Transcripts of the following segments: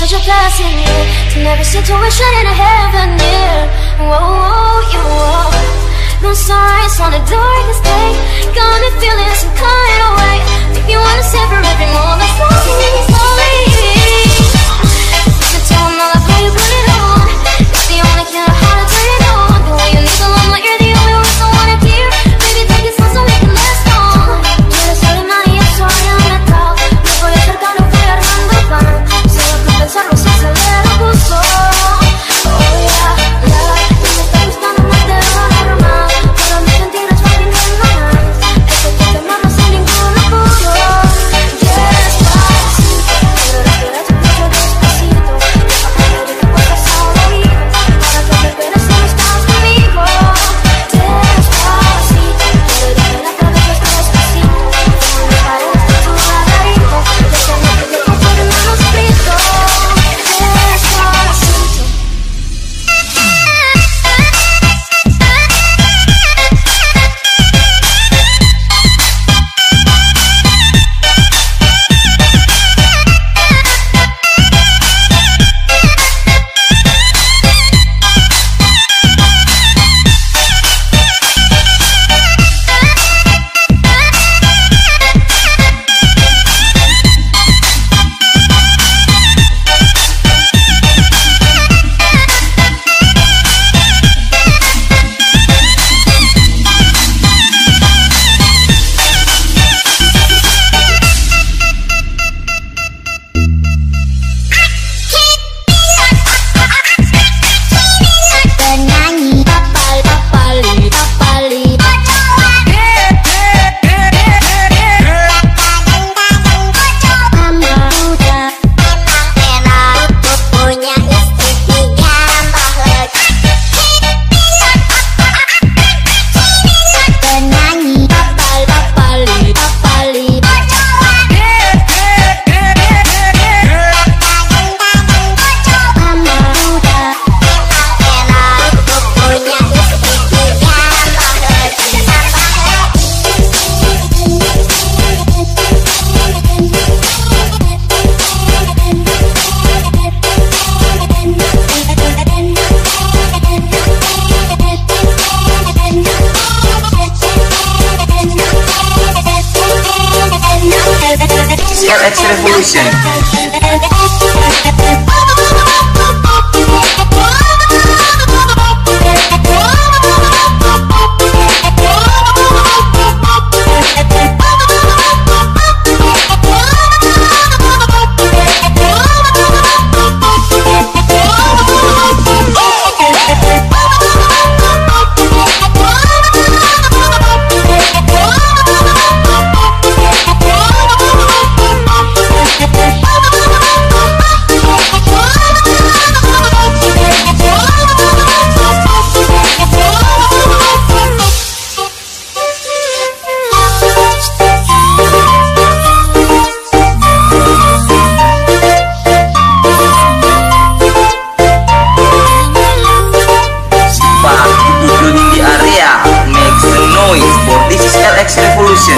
such a blessing, yeah, to never situation in a heaven, yeah. Whoa, you whoa. No sunrise on the darkest day, got me feeling some kind of way. Make me wanna savor every moment slowly, slowly. Listen to all I play, put it on. It's the only kind of how to turn it on. The way you need the limelight, you're the only one I wanna hear. Baby, take it slow so we can last long. Quieres arena y eso hay en metal. Me voy acercando, voy armando pan. Solo con pensarlo se acelera el pulso. Oh yeah, yeah. Y me está gustando más de lo normal. Pero mis sentidos van viniendo más. Esto que te mando sin ningún apuro. Despacito, quiero respirar tu cuello despacito. Deja que me diga cosas al oído. Para que te enteres si no estás conmigo. Despacito, quiero desvelar cada vez despacito. Como me parece tu laberinto. Déjame que te toque el manuscrito. Despacito. CLX Revolution. CLX Revolution.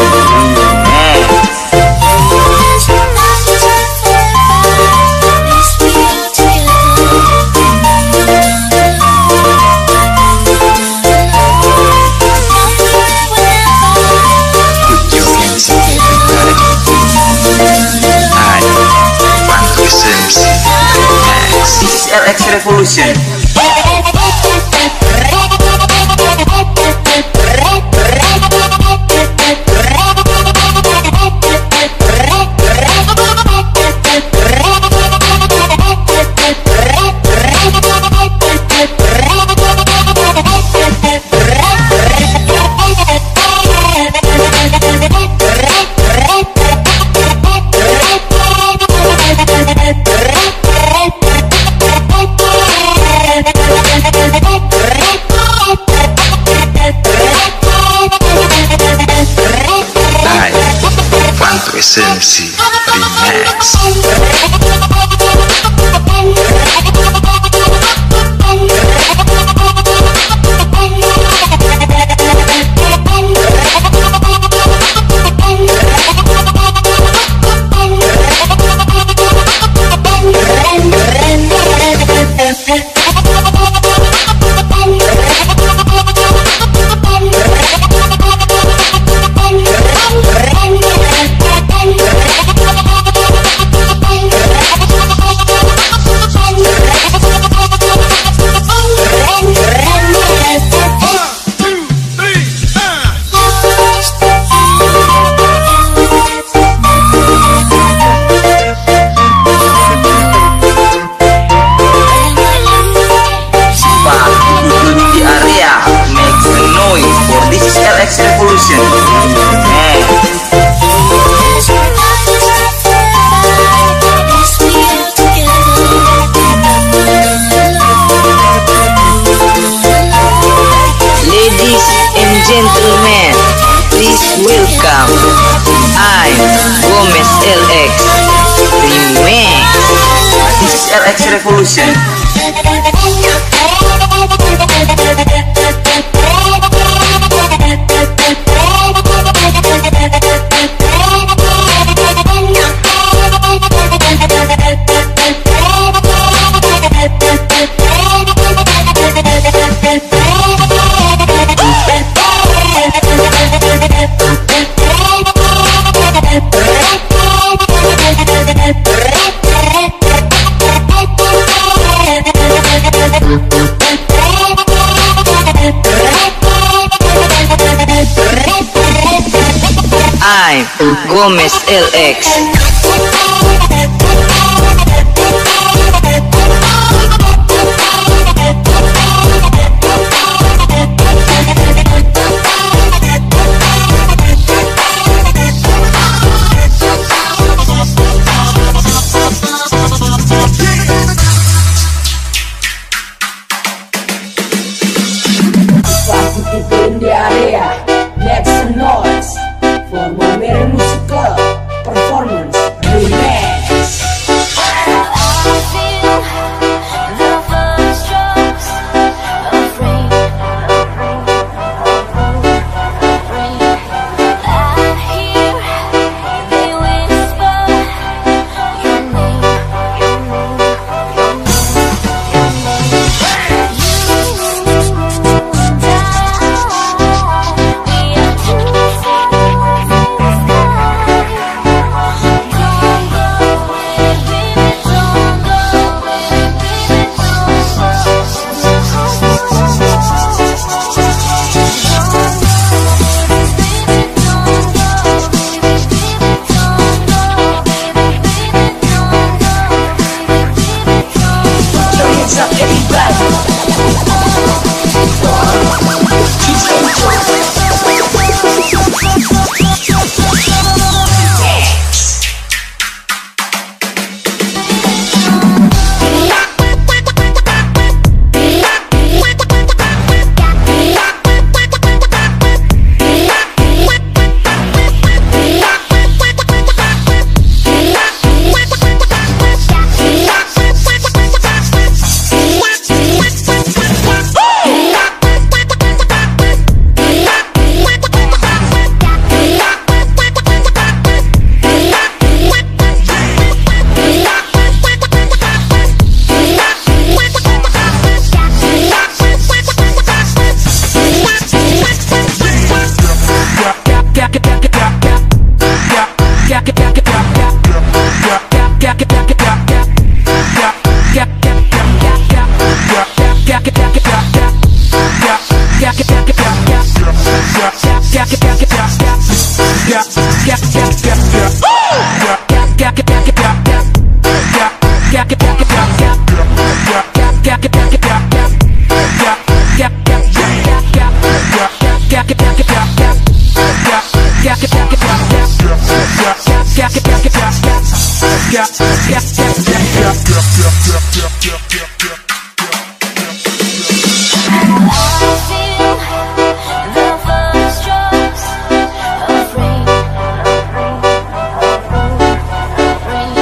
CLX Revolution. Esensi Remix. I Gomez LX Remix. This is LX Revolution. I Gomez LX. In the area, make some noise for Momere Musical Performance Remix. I feel the first drops of rain. I hear they whisper your name, your name, your name, your name. You and I, we are two stars in the sky. Don't go away, baby, don't go away, baby, don't go. Put your hands up, everybody. I feel the first drops of rain.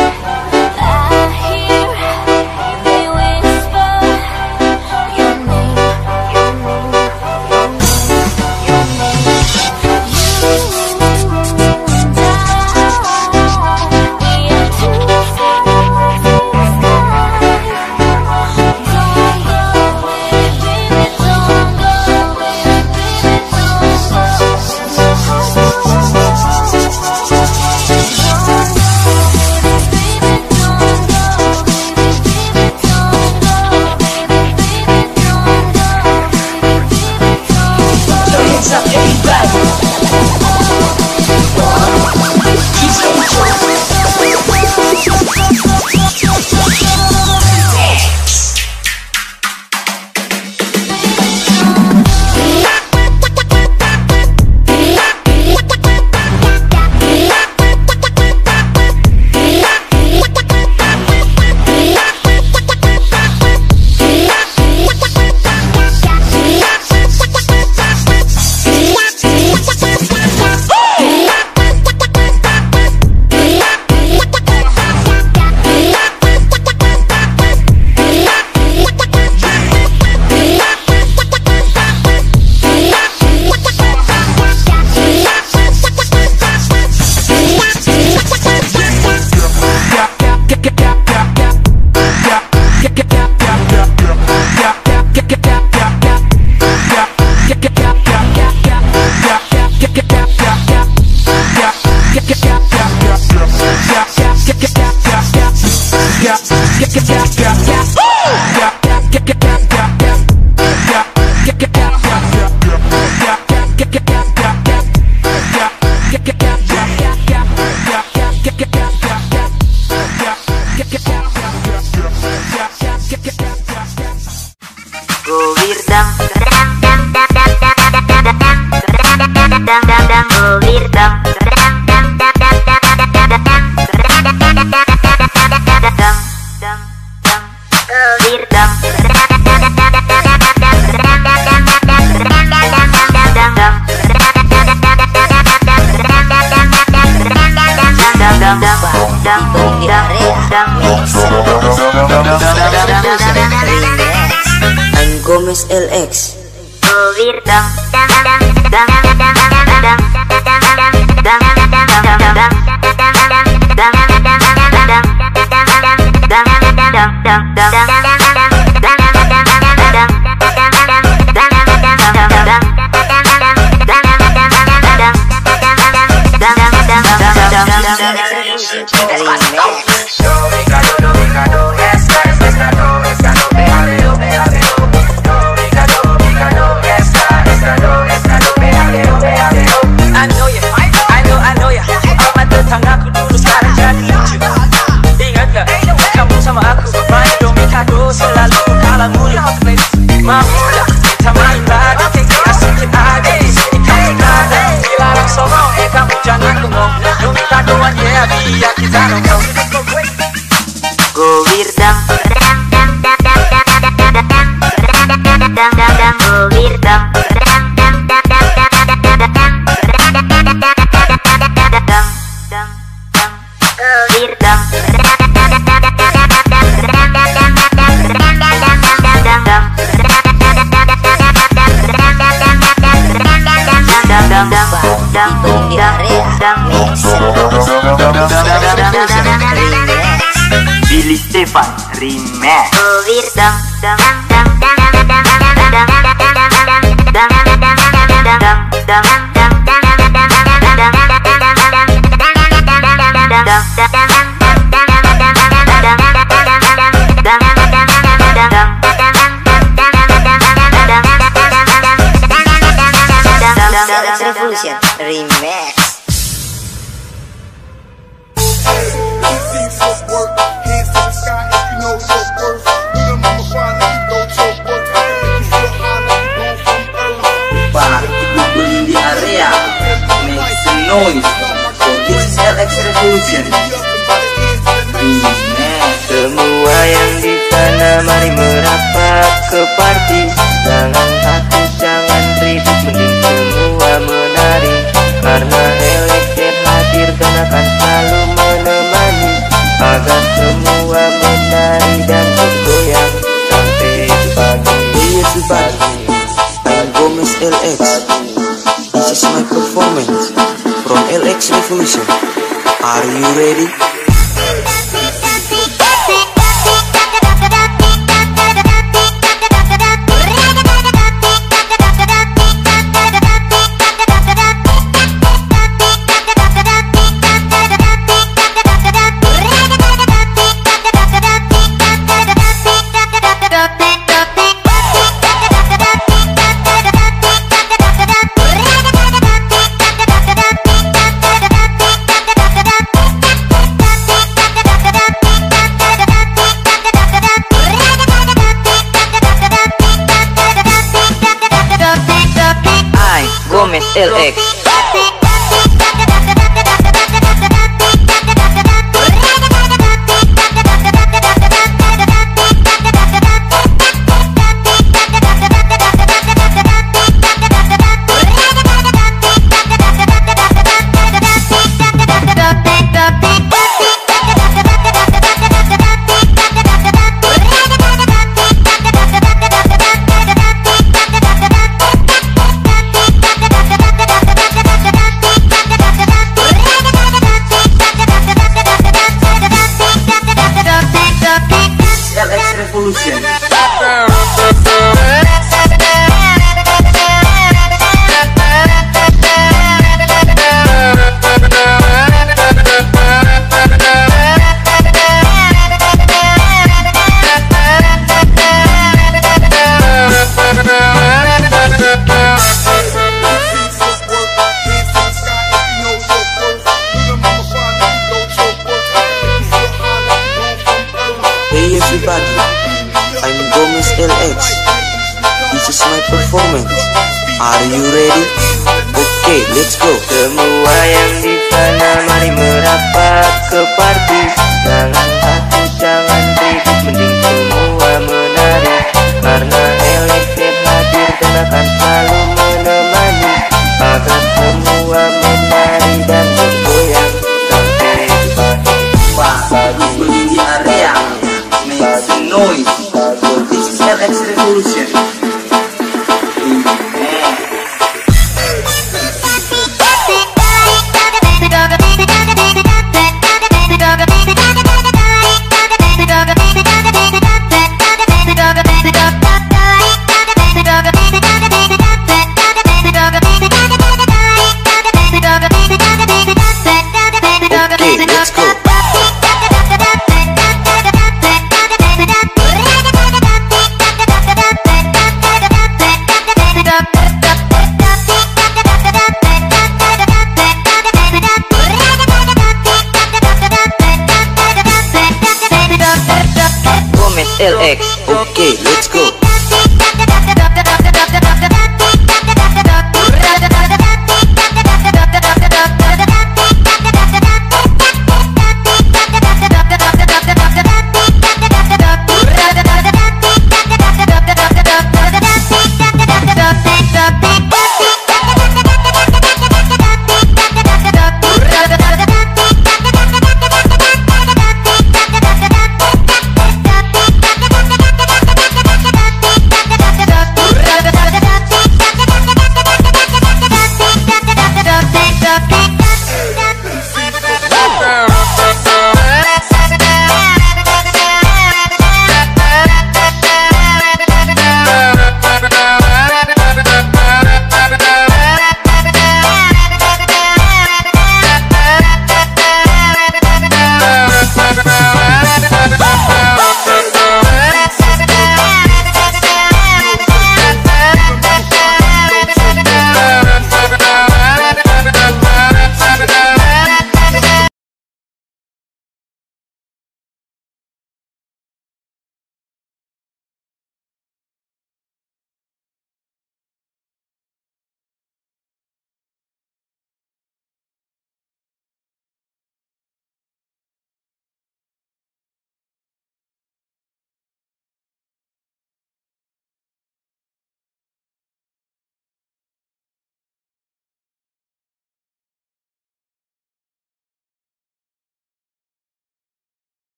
Gomez LX. Billy Stefan Remix. Revolution Remix. Di area make some noise. So this is LX Revolution. Semua yang di sana mari merapat ke party. Jangan takut, jangan ribut, mending semua menari. Karena LX hadir dan akan selalu menemani, agar semua menari dan bergoyang sampai pagi. Hey everybody, I'm Gomez LX. This is my performance from LX Revolution. Are you ready? Gomez LX. LX Revolution. Hey everybody, I'm Gomez LX. This is my performance. Are you ready? Okay, let's go. Semua yang di sana mari merapat ke party. Jangan takut, jangan ribut, mending semua menari. Karena LX hadir dan akan selalu menemani, agar semua menari dan bergoyang sampai pagi.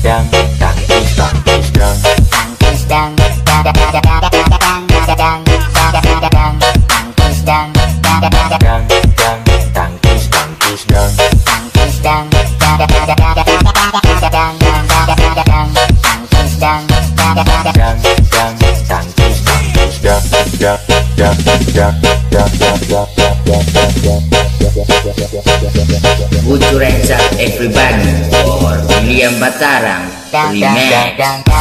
Put your hands up, everybody, for William Batarang Remix.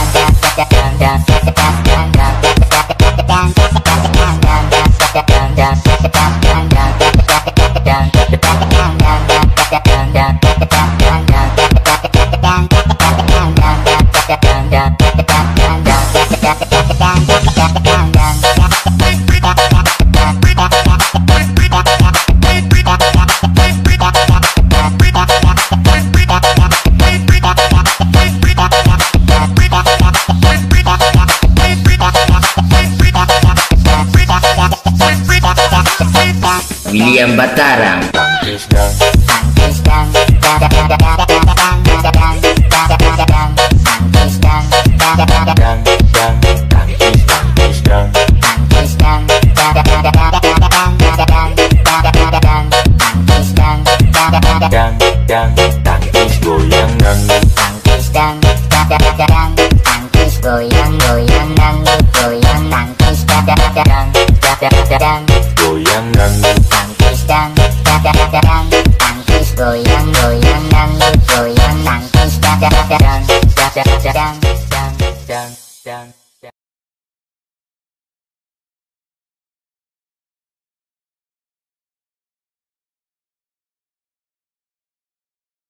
William Batarang. Dang